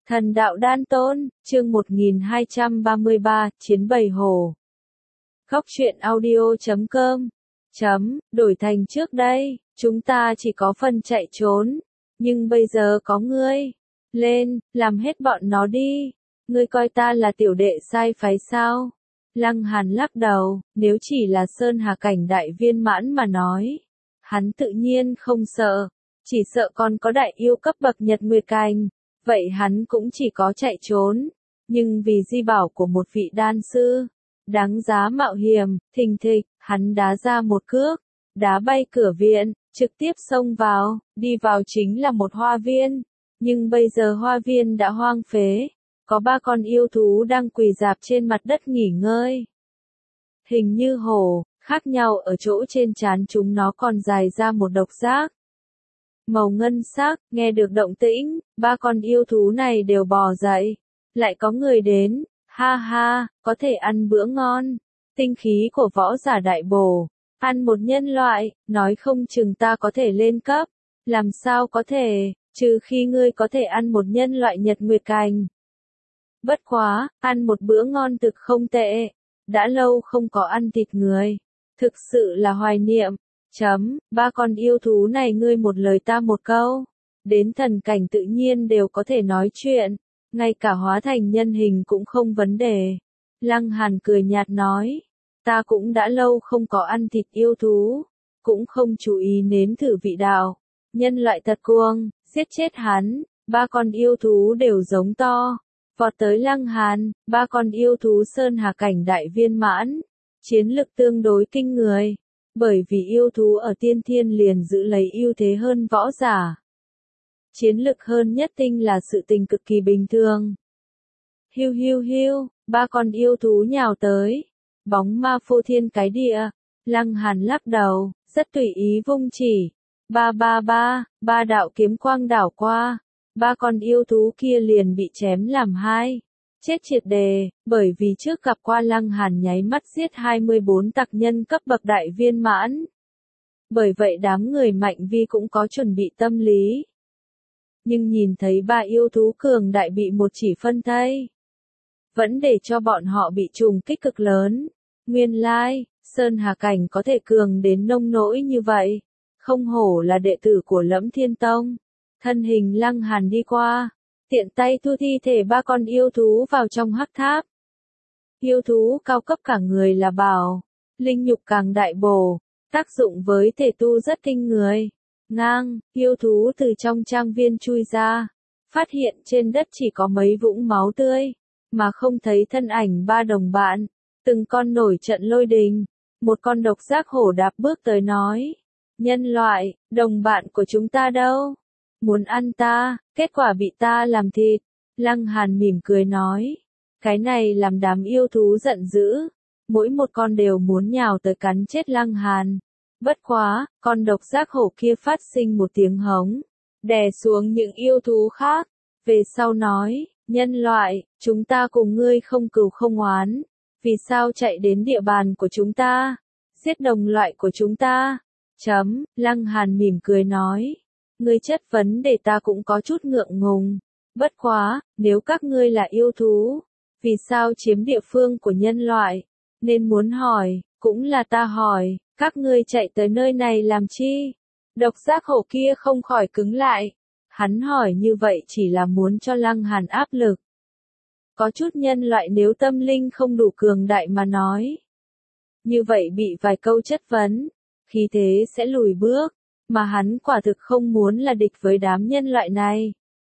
Thần đạo đan tôn, chương 1233, Chiến bầy hổ. Góc truyện audio.com. Đổi thành trước đây, chúng ta chỉ có phần chạy trốn. Nhưng bây giờ có ngươi. Lên, làm hết bọn nó đi. Ngươi coi ta là tiểu đệ sai phái sao? Lăng Hàn lắc đầu, nếu chỉ là Sơn Hà cảnh đại viên mãn mà nói. Hắn tự nhiên không sợ. Chỉ sợ còn có đại yêu cấp bậc Nhật Nguyệt Cảnh. Vậy hắn cũng chỉ có chạy trốn. Nhưng vì di bảo của một vị đan sư, đáng giá mạo hiểm, thình thịch, hắn đá ra một cước, đá bay cửa viện, trực tiếp xông vào, đi vào chính là một hoa viên. Nhưng bây giờ hoa viên đã hoang phế, có 3 con yêu thú đang quỳ rạp trên mặt đất nghỉ ngơi. Hình như hổ, khác nhau ở chỗ trên trán chúng nó còn dài ra một độc giác. Màu ngân sắc, nghe được động tĩnh, 3 con yêu thú này đều bò dậy. Lại có người đến, ha ha, có thể ăn bữa ngon. Tinh khí của võ giả đại bổ, ăn một nhân loại, nói không chừng ta có thể lên cấp. Làm sao có thể, trừ khi ngươi có thể ăn một nhân loại Nhật Nguyệt Cảnh. Bất quá, ăn một bữa ngon thực không tệ. Đã lâu không có ăn thịt người. Thực sự là hoài niệm. 3 con yêu thú này ngươi một lời ta một câu. Đến thần cảnh tự nhiên đều có thể nói chuyện. Ngay cả hóa thành nhân hình cũng không vấn đề. Lăng Hàn cười nhạt nói. Ta cũng đã lâu không có ăn thịt yêu thú. Cũng không chú ý nếm thử vị đạo. Nhân loại thật cuồng, giết chết hắn. 3 con yêu thú đều giống to. Vọt tới Lăng Hàn, 3 con yêu thú Sơn Hà cảnh đại viên mãn. Chiến lực tương đối kinh người. Bởi vì yêu thú ở tiên thiên liền giữ lấy ưu thế hơn võ giả. Chiến lực hơn nhất tinh là sự tình cực kỳ bình thường. Hiu hiu hiu, 3 con yêu thú nhào tới. Bóng ma phô thiên cái địa. Lăng Hàn lắc đầu, rất tùy ý vung chỉ. 3 đạo kiếm quang đảo qua. 3 con yêu thú kia liền bị chém làm 2. Chết triệt đề, bởi vì trước gặp qua Lăng Hàn nháy mắt giết 24 tặc nhân cấp bậc đại viên mãn. Bởi vậy đám người mạnh vi cũng có chuẩn bị tâm lý. Nhưng nhìn thấy 3 yêu thú cường đại bị một chỉ phân thây, vẫn để cho bọn họ bị trùng kích cực lớn. Nguyên lai, Sơn Hà cảnh có thể cường đến nông nỗi như vậy. Không hổ là đệ tử của Lẫm Thiên Tông. Thân hình Lăng Hàn đi qua. Tiện tay thu thi thể 3 con yêu thú vào trong hắc tháp. Yêu thú cao cấp cả người là bảo, linh nhục càng đại bổ, tác dụng với thể tu rất kinh người. Ngang, yêu thú từ trong trang viên chui ra, phát hiện trên đất chỉ có mấy vũng máu tươi, mà không thấy thân ảnh 3 đồng bạn, từng con nổi trận lôi đình. Một con độc giác hổ đạp bước tới nói, nhân loại, đồng bạn của chúng ta đâu? Muốn ăn ta, kết quả bị ta làm thịt. Lăng Hàn mỉm cười nói. Cái này làm đám yêu thú giận dữ. Mỗi một con đều muốn nhào tới cắn chết Lăng Hàn. Bất quá, con độc giác hổ kia phát sinh một tiếng hống. Đè xuống những yêu thú khác. Về sau nói, nhân loại, chúng ta cùng ngươi không cừu không oán. Vì sao chạy đến địa bàn của chúng ta? Giết đồng loại của chúng ta? Lăng Hàn mỉm cười nói. Ngươi chất vấn để ta cũng có chút ngượng ngùng. Bất quá, nếu các ngươi là yêu thú, vì sao chiếm địa phương của nhân loại? Nên muốn hỏi, cũng là ta hỏi, các ngươi chạy tới nơi này làm chi? Độc giác hổ kia không khỏi cứng lại. Hắn hỏi như vậy chỉ là muốn cho Lăng Hàn áp lực. Có chút nhân loại nếu tâm linh không đủ cường đại mà nói. Như vậy bị vài câu chất vấn, khí thế sẽ lùi bước. Mà hắn quả thực không muốn là địch với đám nhân loại này.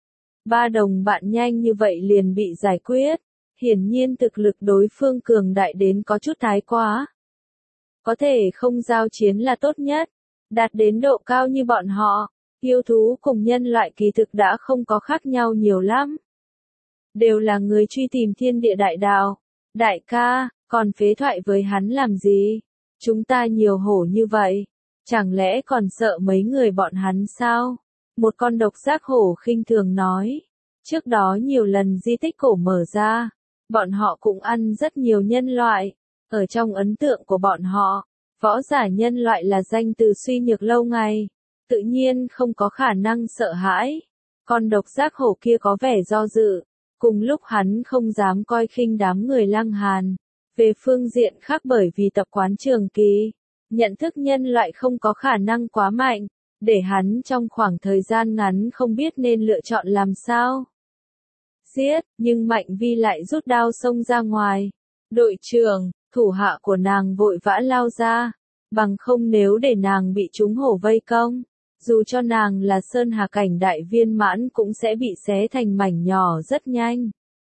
3 đồng bạn nhanh như vậy liền bị giải quyết. Hiển nhiên thực lực đối phương cường đại đến có chút thái quá. Có thể không giao chiến là tốt nhất. Đạt đến độ cao như bọn họ, yêu thú cùng nhân loại kỳ thực đã không có khác nhau nhiều lắm. Đều là người truy tìm thiên địa đại đạo. Đại ca, còn phế thoại với hắn làm gì? Chúng ta nhiều hổ như vậy. Chẳng lẽ còn sợ mấy người bọn hắn sao? Một con độc giác hổ khinh thường nói. Trước đó nhiều lần di tích cổ mở ra, bọn họ cũng ăn rất nhiều nhân loại. Ở trong ấn tượng của bọn họ, võ giả nhân loại là danh từ suy nhược lâu ngày. Tự nhiên không có khả năng sợ hãi. Con độc giác hổ kia có vẻ do dự, cùng lúc hắn không dám coi khinh đám người Lăng Hàn. Về phương diện khác bởi vì tập quán trường kỳ, nhận thức nhân loại không có khả năng quá mạnh, để hắn trong khoảng thời gian ngắn không biết nên lựa chọn làm sao. Giết, nhưng Mạnh Vi lại rút đao xông ra ngoài. Đội trưởng, thủ hạ của nàng vội vã lao ra, bằng không nếu để nàng bị chúng hổ vây công, dù cho nàng là Sơn Hà cảnh đại viên mãn cũng sẽ bị xé thành mảnh nhỏ rất nhanh.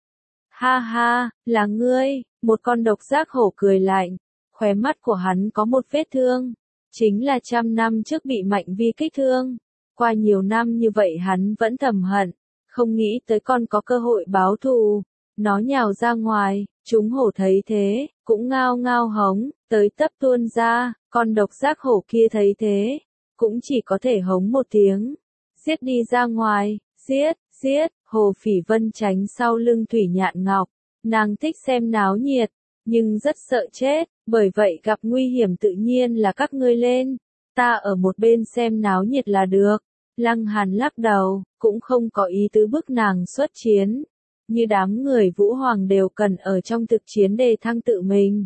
Ha ha, là ngươi, một con độc giác hổ cười lạnh, khóe mắt của hắn có một vết thương, chính là 100 năm trước bị Mạnh Vi kích thương. Qua nhiều năm như vậy hắn vẫn thầm hận, không nghĩ tới con có cơ hội báo thù. Nó nhào ra ngoài, chúng hổ thấy thế, cũng ngao ngao hống, tới tấp tuôn ra, con độc giác hổ kia thấy thế, cũng chỉ có thể hống một tiếng. Giết đi ra ngoài, giết, giết, Hồ Phỉ Vân tránh sau lưng Thủy Nhạn Ngọc, nàng thích xem náo nhiệt, nhưng rất sợ chết, bởi vậy gặp nguy hiểm tự nhiên là các ngươi lên, ta ở một bên xem náo nhiệt là được. Lăng Hàn lắc đầu, cũng không có ý tứ bức nàng xuất chiến. Như đám người Vũ Hoàng đều cần ở trong thực chiến đề thăng tự mình.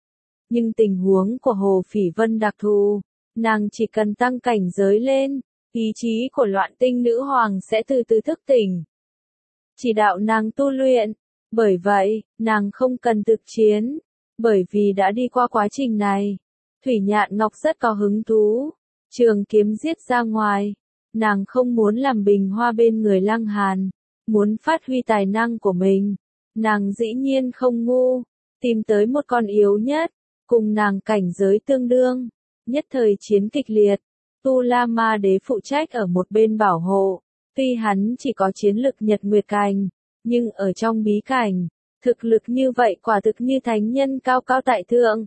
Nhưng tình huống của Hồ Phỉ Vân đặc thù, nàng chỉ cần tăng cảnh giới lên, ý chí của Loạn Tinh Nữ Hoàng sẽ từ từ thức tỉnh. Chỉ đạo nàng tu luyện, bởi vậy, nàng không cần thực chiến, bởi vì đã đi qua quá trình này. Thủy Nhạn Ngọc rất có hứng thú, trường kiếm giết ra ngoài, nàng không muốn làm bình hoa bên người Lăng Hàn. Muốn phát huy tài năng của mình, nàng dĩ nhiên không ngu, tìm tới một con yếu nhất, cùng nàng cảnh giới tương đương, nhất thời chiến kịch liệt. Tu La Ma Đế phụ trách ở một bên bảo hộ, tuy hắn chỉ có chiến lực Nhật Nguyệt Cảnh, nhưng ở trong bí cảnh, thực lực như vậy quả thực như thánh nhân cao cao tại thượng.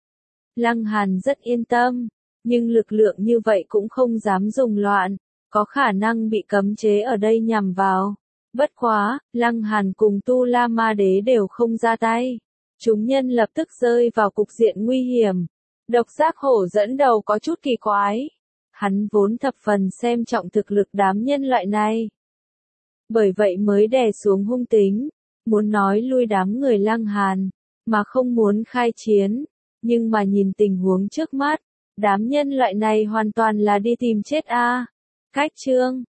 Lăng Hàn rất yên tâm, nhưng lực lượng như vậy cũng không dám dùng loạn, có khả năng bị cấm chế ở đây nhằm vào. Bất quá, Lăng Hàn cùng Tu La Ma Đế đều không ra tay. Chúng nhân lập tức rơi vào cục diện nguy hiểm. Độc giác hổ dẫn đầu có chút kỳ quái. Hắn vốn thập phần xem trọng thực lực đám nhân loại này. Bởi vậy mới đè xuống hung tính, muốn nói lui đám người Lăng Hàn, mà không muốn khai chiến. Nhưng mà nhìn tình huống trước mắt, đám nhân loại này hoàn toàn là đi tìm chết a. Cách chương